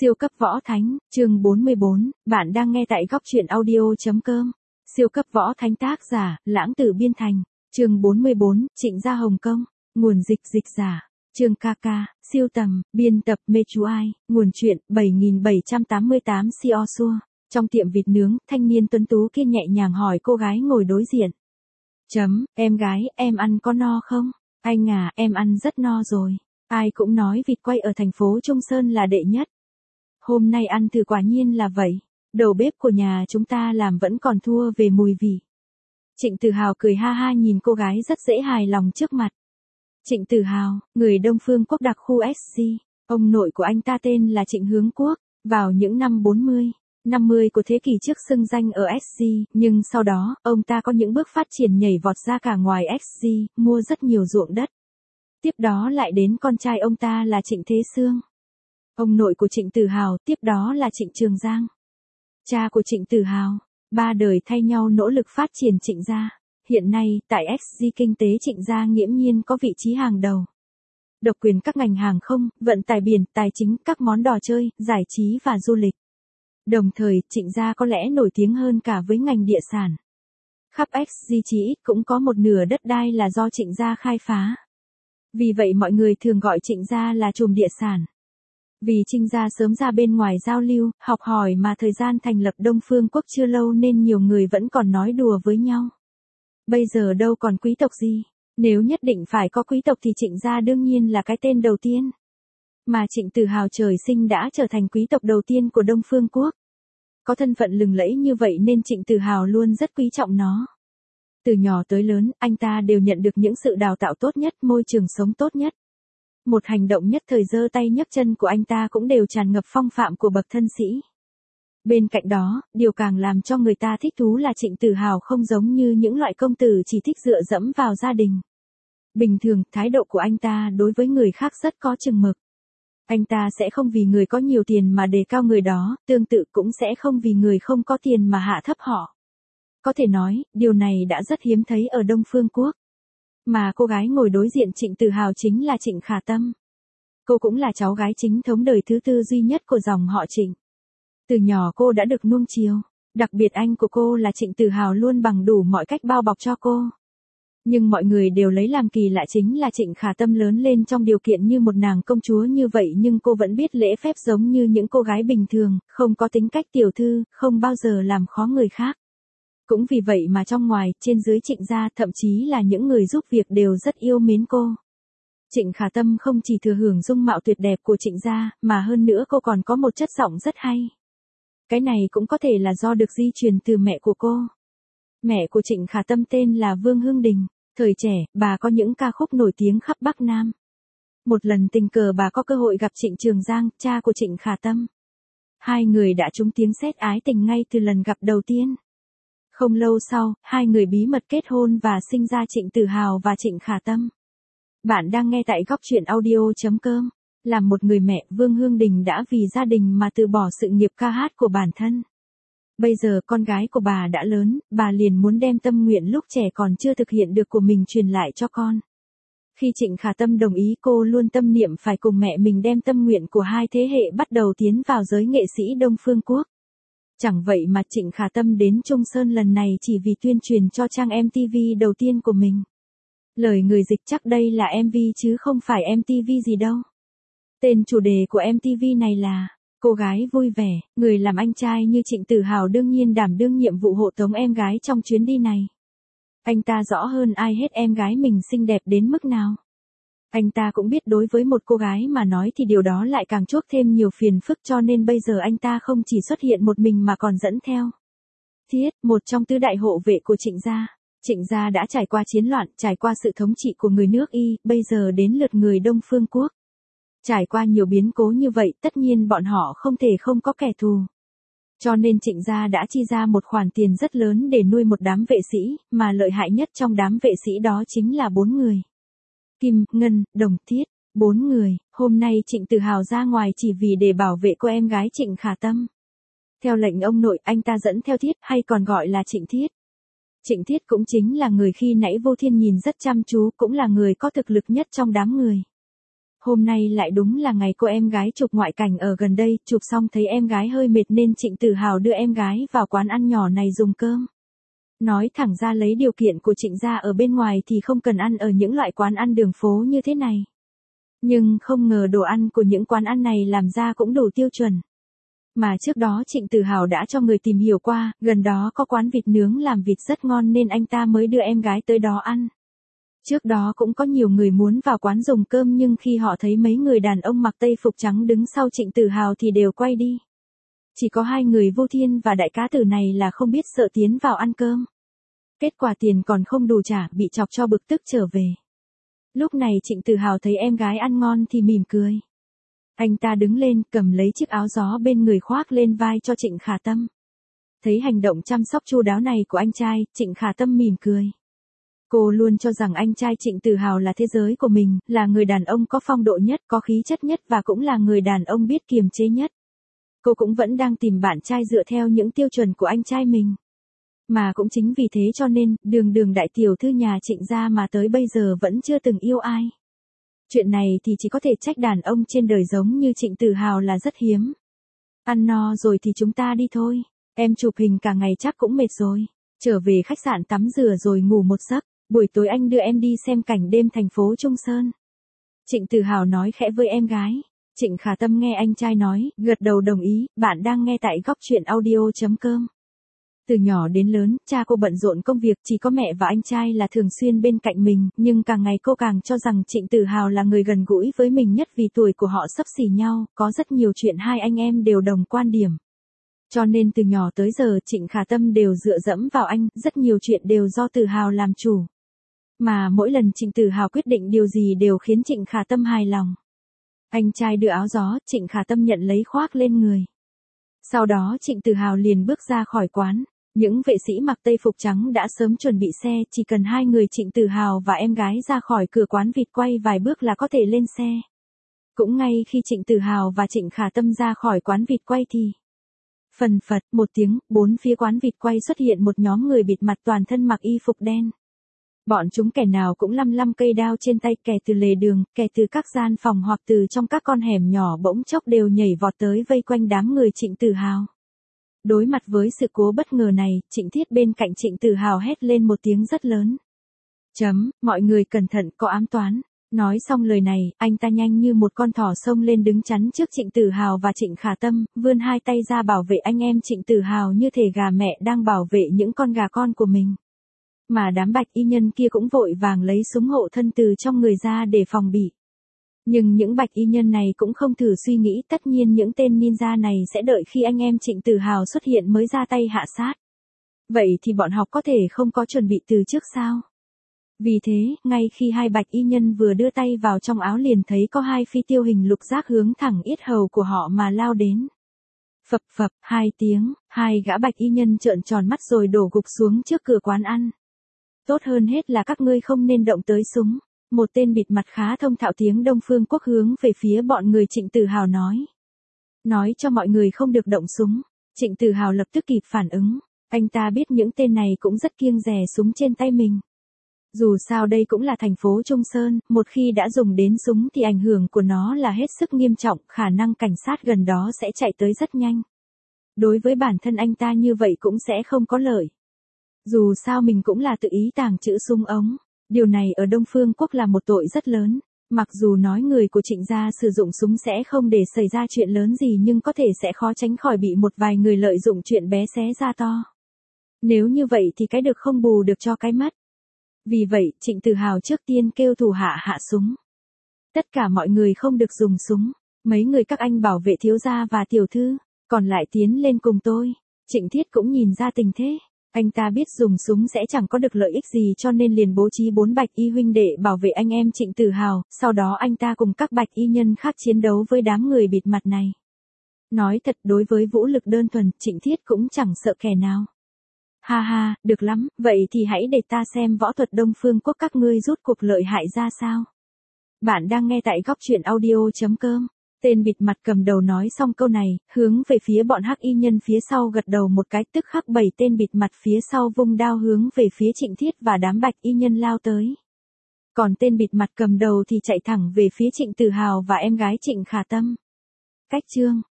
Siêu cấp võ thánh, chương 44, bạn đang nghe tại góc truyện audio.com. Siêu cấp võ thánh tác giả, Lãng Tử Biên Thành, chương 44, Trịnh Gia Hồng Kông, nguồn dịch giả, chương KK, siêu tầm, biên tập Mê Chú Ai, nguồn truyện 7788 Siosua. Trong tiệm vịt nướng, thanh niên tuấn tú kia nhẹ nhàng hỏi cô gái ngồi đối diện. Em gái, em ăn có no không? Anh à, em ăn rất no rồi. Ai cũng nói vịt quay ở thành phố Trung Sơn là đệ nhất. Hôm nay ăn thử quả nhiên là vậy. Đầu bếp của nhà chúng ta làm vẫn còn thua về mùi vị. Trịnh Tử Hào cười ha ha nhìn cô gái rất dễ hài lòng trước mặt. Trịnh Tử Hào, người Đông Phương Quốc đặc khu SC. Ông nội của anh ta tên là Trịnh Hướng Quốc. Vào những năm 40, 50 của thế kỷ trước xưng danh ở SC, nhưng sau đó, ông ta có những bước phát triển nhảy vọt ra cả ngoài SC, mua rất nhiều ruộng đất. Tiếp đó lại đến con trai ông ta là Trịnh Thế Sương. Ông nội của Trịnh Tử Hào, tiếp đó là Trịnh Trường Giang. Cha của Trịnh Tử Hào, ba đời thay nhau nỗ lực phát triển Trịnh gia. Hiện nay, tại SC kinh tế Trịnh gia nghiễm nhiên có vị trí hàng đầu. Độc quyền các ngành hàng không, vận tải biển, tài chính, các món trò chơi, giải trí và du lịch. Đồng thời, Trịnh gia có lẽ nổi tiếng hơn cả với ngành địa sản. Khắp SC chỉ ít cũng có một nửa đất đai là do Trịnh gia khai phá. Vì vậy mọi người thường gọi Trịnh gia là trùm địa sản. Vì Trịnh gia sớm ra bên ngoài giao lưu, học hỏi mà thời gian thành lập Đông Phương Quốc chưa lâu nên nhiều người vẫn còn nói đùa với nhau. Bây giờ đâu còn quý tộc gì, nếu nhất định phải có quý tộc thì Trịnh gia đương nhiên là cái tên đầu tiên. Mà Trịnh Tử Hào trời sinh đã trở thành quý tộc đầu tiên của Đông Phương Quốc. Có thân phận lừng lẫy như vậy nên Trịnh Tử Hào luôn rất quý trọng nó. Từ nhỏ tới lớn, anh ta đều nhận được những sự đào tạo tốt nhất, môi trường sống tốt nhất. Một hành động nhất thời giơ tay nhấc chân của anh ta cũng đều tràn ngập phong phạm của bậc thân sĩ. Bên cạnh đó, điều càng làm cho người ta thích thú là Trịnh Tử Hào không giống như những loại công tử chỉ thích dựa dẫm vào gia đình. Bình thường, thái độ của anh ta đối với người khác rất có chừng mực. Anh ta sẽ không vì người có nhiều tiền mà đề cao người đó, tương tự cũng sẽ không vì người không có tiền mà hạ thấp họ. Có thể nói, điều này đã rất hiếm thấy ở Đông Phương Quốc. Mà cô gái ngồi đối diện Trịnh Tử Hào chính là Trịnh Khả Tâm. Cô cũng là cháu gái chính thống đời thứ tư duy nhất của dòng họ Trịnh. Từ nhỏ cô đã được nuông chiều, đặc biệt anh của cô là Trịnh Tử Hào luôn bằng đủ mọi cách bao bọc cho cô. Nhưng mọi người đều lấy làm kỳ lạ chính là Trịnh Khả Tâm lớn lên trong điều kiện như một nàng công chúa như vậy nhưng cô vẫn biết lễ phép giống như những cô gái bình thường, không có tính cách tiểu thư, không bao giờ làm khó người khác. Cũng vì vậy mà trong ngoài, trên dưới Trịnh gia, thậm chí là những người giúp việc đều rất yêu mến cô. Trịnh Khả Tâm không chỉ thừa hưởng dung mạo tuyệt đẹp của Trịnh gia, mà hơn nữa cô còn có một chất giọng rất hay. Cái này cũng có thể là do được di truyền từ mẹ của cô. Mẹ của Trịnh Khả Tâm tên là Vương Hương Đình. Thời trẻ, bà có những ca khúc nổi tiếng khắp Bắc Nam. Một lần tình cờ bà có cơ hội gặp Trịnh Trường Giang, cha của Trịnh Khả Tâm. Hai người đã trúng tiếng sét ái tình ngay từ lần gặp đầu tiên. Không lâu sau, hai người bí mật kết hôn và sinh ra Trịnh Tử Hào và Trịnh Khả Tâm. Bạn đang nghe tại góc truyện audio.com. Làm một người mẹ, Vương Hương Đình đã vì gia đình mà từ bỏ sự nghiệp ca hát của bản thân. Bây giờ con gái của bà đã lớn, bà liền muốn đem tâm nguyện lúc trẻ còn chưa thực hiện được của mình truyền lại cho con. Khi Trịnh Khả Tâm đồng ý cô luôn tâm niệm phải cùng mẹ mình đem tâm nguyện của hai thế hệ bắt đầu tiến vào giới nghệ sĩ Đông Phương Quốc. Chẳng vậy mà Trịnh Khả Tâm đến Trung Sơn lần này chỉ vì tuyên truyền cho trang MTV đầu tiên của mình. Lời người dịch chắc đây là MV chứ không phải MTV gì đâu. Tên chủ đề của MTV này là Cô gái vui vẻ. Người làm anh trai như Trịnh Tử Hào đương nhiên đảm đương nhiệm vụ hộ tống em gái trong chuyến đi này. Anh ta rõ hơn ai hết em gái mình xinh đẹp đến mức nào. Anh ta cũng biết đối với một cô gái mà nói thì điều đó lại càng chuốc thêm nhiều phiền phức cho nên bây giờ anh ta không chỉ xuất hiện một mình mà còn dẫn theo Thiết, một trong tứ đại hộ vệ của Trịnh gia. Trịnh gia đã trải qua chiến loạn, trải qua sự thống trị của người nước Y, bây giờ đến lượt người Đông Phương Quốc. Trải qua nhiều biến cố như vậy, tất nhiên bọn họ không thể không có kẻ thù. Cho nên Trịnh gia đã chi ra một khoản tiền rất lớn để nuôi một đám vệ sĩ, mà lợi hại nhất trong đám vệ sĩ đó chính là 4 người. Kim, Ngân, Đồng, Thiết, 4 người. Hôm nay Trịnh Tử Hào ra ngoài chỉ vì để bảo vệ cô em gái Trịnh Khả Tâm. Theo lệnh ông nội, anh ta dẫn theo Thiết, hay còn gọi là Trịnh Thiết. Trịnh Thiết cũng chính là người khi nãy Vô Thiên nhìn rất chăm chú, cũng là người có thực lực nhất trong đám người. Hôm nay lại đúng là ngày cô em gái chụp ngoại cảnh ở gần đây, chụp xong thấy em gái hơi mệt nên Trịnh Tử Hào đưa em gái vào quán ăn nhỏ này dùng cơm. Nói thẳng ra lấy điều kiện của Trịnh gia ở bên ngoài thì không cần ăn ở những loại quán ăn đường phố như thế này. Nhưng không ngờ đồ ăn của những quán ăn này làm ra cũng đủ tiêu chuẩn. Mà trước đó Trịnh Tử Hào đã cho người tìm hiểu qua, gần đó có quán vịt nướng làm vịt rất ngon nên anh ta mới đưa em gái tới đó ăn. Trước đó cũng có nhiều người muốn vào quán dùng cơm nhưng khi họ thấy mấy người đàn ông mặc tây phục trắng đứng sau Trịnh Tử Hào thì đều quay đi. Chỉ có hai người Vô Thiên và Đại Cá Tử này là không biết sợ tiến vào ăn cơm. Kết quả tiền còn không đủ trả, bị chọc cho bực tức trở về. Lúc này Trịnh Tử Hào thấy em gái ăn ngon thì mỉm cười. Anh ta đứng lên, cầm lấy chiếc áo gió bên người khoác lên vai cho Trịnh Khả Tâm. Thấy hành động chăm sóc chu đáo này của anh trai, Trịnh Khả Tâm mỉm cười. Cô luôn cho rằng anh trai Trịnh Tử Hào là thế giới của mình, là người đàn ông có phong độ nhất, có khí chất nhất và cũng là người đàn ông biết kiềm chế nhất. Cô cũng vẫn đang tìm bạn trai dựa theo những tiêu chuẩn của anh trai mình. Mà cũng chính vì thế cho nên, Đường đại tiểu thư nhà Trịnh gia mà tới bây giờ vẫn chưa từng yêu ai. Chuyện này thì chỉ có thể trách đàn ông trên đời giống như Trịnh Tử Hào là rất hiếm. Ăn no rồi thì chúng ta đi thôi. Em chụp hình cả ngày chắc cũng mệt rồi. Trở về khách sạn tắm rửa rồi ngủ một giấc. Buổi tối anh đưa em đi xem cảnh đêm thành phố Trung Sơn. Trịnh Tử Hào nói khẽ với em gái. Trịnh Khả Tâm nghe anh trai nói, gật đầu đồng ý. Bạn đang nghe tại góc truyện audio.com. Từ nhỏ đến lớn, cha cô bận rộn công việc, chỉ có mẹ và anh trai là thường xuyên bên cạnh mình, nhưng càng ngày cô càng cho rằng Trịnh Tử Hào là người gần gũi với mình nhất vì tuổi của họ xấp xỉ nhau, có rất nhiều chuyện hai anh em đều đồng quan điểm. Cho nên từ nhỏ tới giờ Trịnh Khả Tâm đều dựa dẫm vào anh, rất nhiều chuyện đều do Tử Hào làm chủ. Mà mỗi lần Trịnh Tử Hào quyết định điều gì đều khiến Trịnh Khả Tâm hài lòng. Anh trai đưa áo gió, Trịnh Khả Tâm nhận lấy khoác lên người. Sau đó Trịnh Tử Hào liền bước ra khỏi quán. Những vệ sĩ mặc tây phục trắng đã sớm chuẩn bị xe, chỉ cần hai người Trịnh Tử Hào và em gái ra khỏi cửa quán vịt quay vài bước là có thể lên xe. Cũng ngay khi Trịnh Tử Hào và Trịnh Khả Tâm ra khỏi quán vịt quay thì phần phật một tiếng, bốn phía quán vịt quay xuất hiện một nhóm người bịt mặt toàn thân mặc y phục đen. Bọn chúng kẻ nào cũng lăm cây đao trên tay, kẻ từ lề đường, kẻ từ các gian phòng hoặc từ trong các con hẻm nhỏ bỗng chốc đều nhảy vọt tới vây quanh đám người Trịnh Tử Hào. Đối mặt với sự cố bất ngờ này, Trịnh Thiết bên cạnh Trịnh Tử Hào hét lên một tiếng rất lớn. Mọi người cẩn thận, có ám toán. Nói xong lời này, anh ta nhanh như một con thỏ xông lên đứng chắn trước Trịnh Tử Hào và Trịnh Khả Tâm, vươn hai tay ra bảo vệ anh em Trịnh Tử Hào như thể gà mẹ đang bảo vệ những con gà con của mình. Mà đám bạch y nhân kia cũng vội vàng lấy súng hộ thân từ trong người ra để phòng bị. Nhưng những bạch y nhân này cũng không thử suy nghĩ, tất nhiên những tên ninja này sẽ đợi khi anh em Trịnh Tử Hào xuất hiện mới ra tay hạ sát. Vậy thì bọn họ có thể không có chuẩn bị từ trước sao? Vì thế, ngay khi hai bạch y nhân vừa đưa tay vào trong áo liền thấy có hai phi tiêu hình lục giác hướng thẳng yết hầu của họ mà lao đến. Phập phập, hai tiếng, hai gã bạch y nhân trợn tròn mắt rồi đổ gục xuống trước cửa quán ăn. Tốt hơn hết là các ngươi không nên động tới súng. Một tên bịt mặt khá thông thạo tiếng Đông Phương Quốc hướng về phía bọn người Trịnh Tử Hào nói. Nói cho mọi người không được động súng. Trịnh Tử Hào lập tức kịp phản ứng. Anh ta biết những tên này cũng rất kiêng dè súng trên tay mình. Dù sao đây cũng là thành phố Trung Sơn, một khi đã dùng đến súng thì ảnh hưởng của nó là hết sức nghiêm trọng, khả năng cảnh sát gần đó sẽ chạy tới rất nhanh. Đối với bản thân anh ta như vậy cũng sẽ không có lợi. Dù sao mình cũng là tự ý tàng trữ súng ống. Điều này ở Đông Phương Quốc là một tội rất lớn. Mặc dù nói người của Trịnh gia sử dụng súng sẽ không để xảy ra chuyện lớn gì nhưng có thể sẽ khó tránh khỏi bị một vài người lợi dụng chuyện bé xé ra to. Nếu như vậy thì cái được không bù được cho cái mất. Vì vậy, Trịnh Tử Hào trước tiên kêu thủ hạ hạ súng. Tất cả mọi người không được dùng súng. Mấy người các anh bảo vệ thiếu gia và tiểu thư, còn lại tiến lên cùng tôi. Trịnh Thiết cũng nhìn ra tình thế. Anh ta biết dùng súng sẽ chẳng có được lợi ích gì cho nên liền bố trí 4 bạch y huynh đệ bảo vệ anh em Trịnh Tử Hào, sau đó anh ta cùng các bạch y nhân khác chiến đấu với đám người bịt mặt này. Nói thật, đối với vũ lực đơn thuần, Trịnh Thiết cũng chẳng sợ kẻ nào. Ha ha, được lắm, vậy thì hãy để ta xem võ thuật Đông Phương Quốc các ngươi rút cuộc lợi hại ra sao. Bạn đang nghe tại góc truyện audio.com. Tên bịt mặt cầm đầu nói xong câu này, hướng về phía bọn hắc y nhân phía sau gật đầu một cái, tức khắc 7 tên bịt mặt phía sau vung đao hướng về phía Trịnh Thiết và đám bạch y nhân lao tới. Còn tên bịt mặt cầm đầu thì chạy thẳng về phía Trịnh Tử Hào và em gái Trịnh Khả Tâm. Cách chương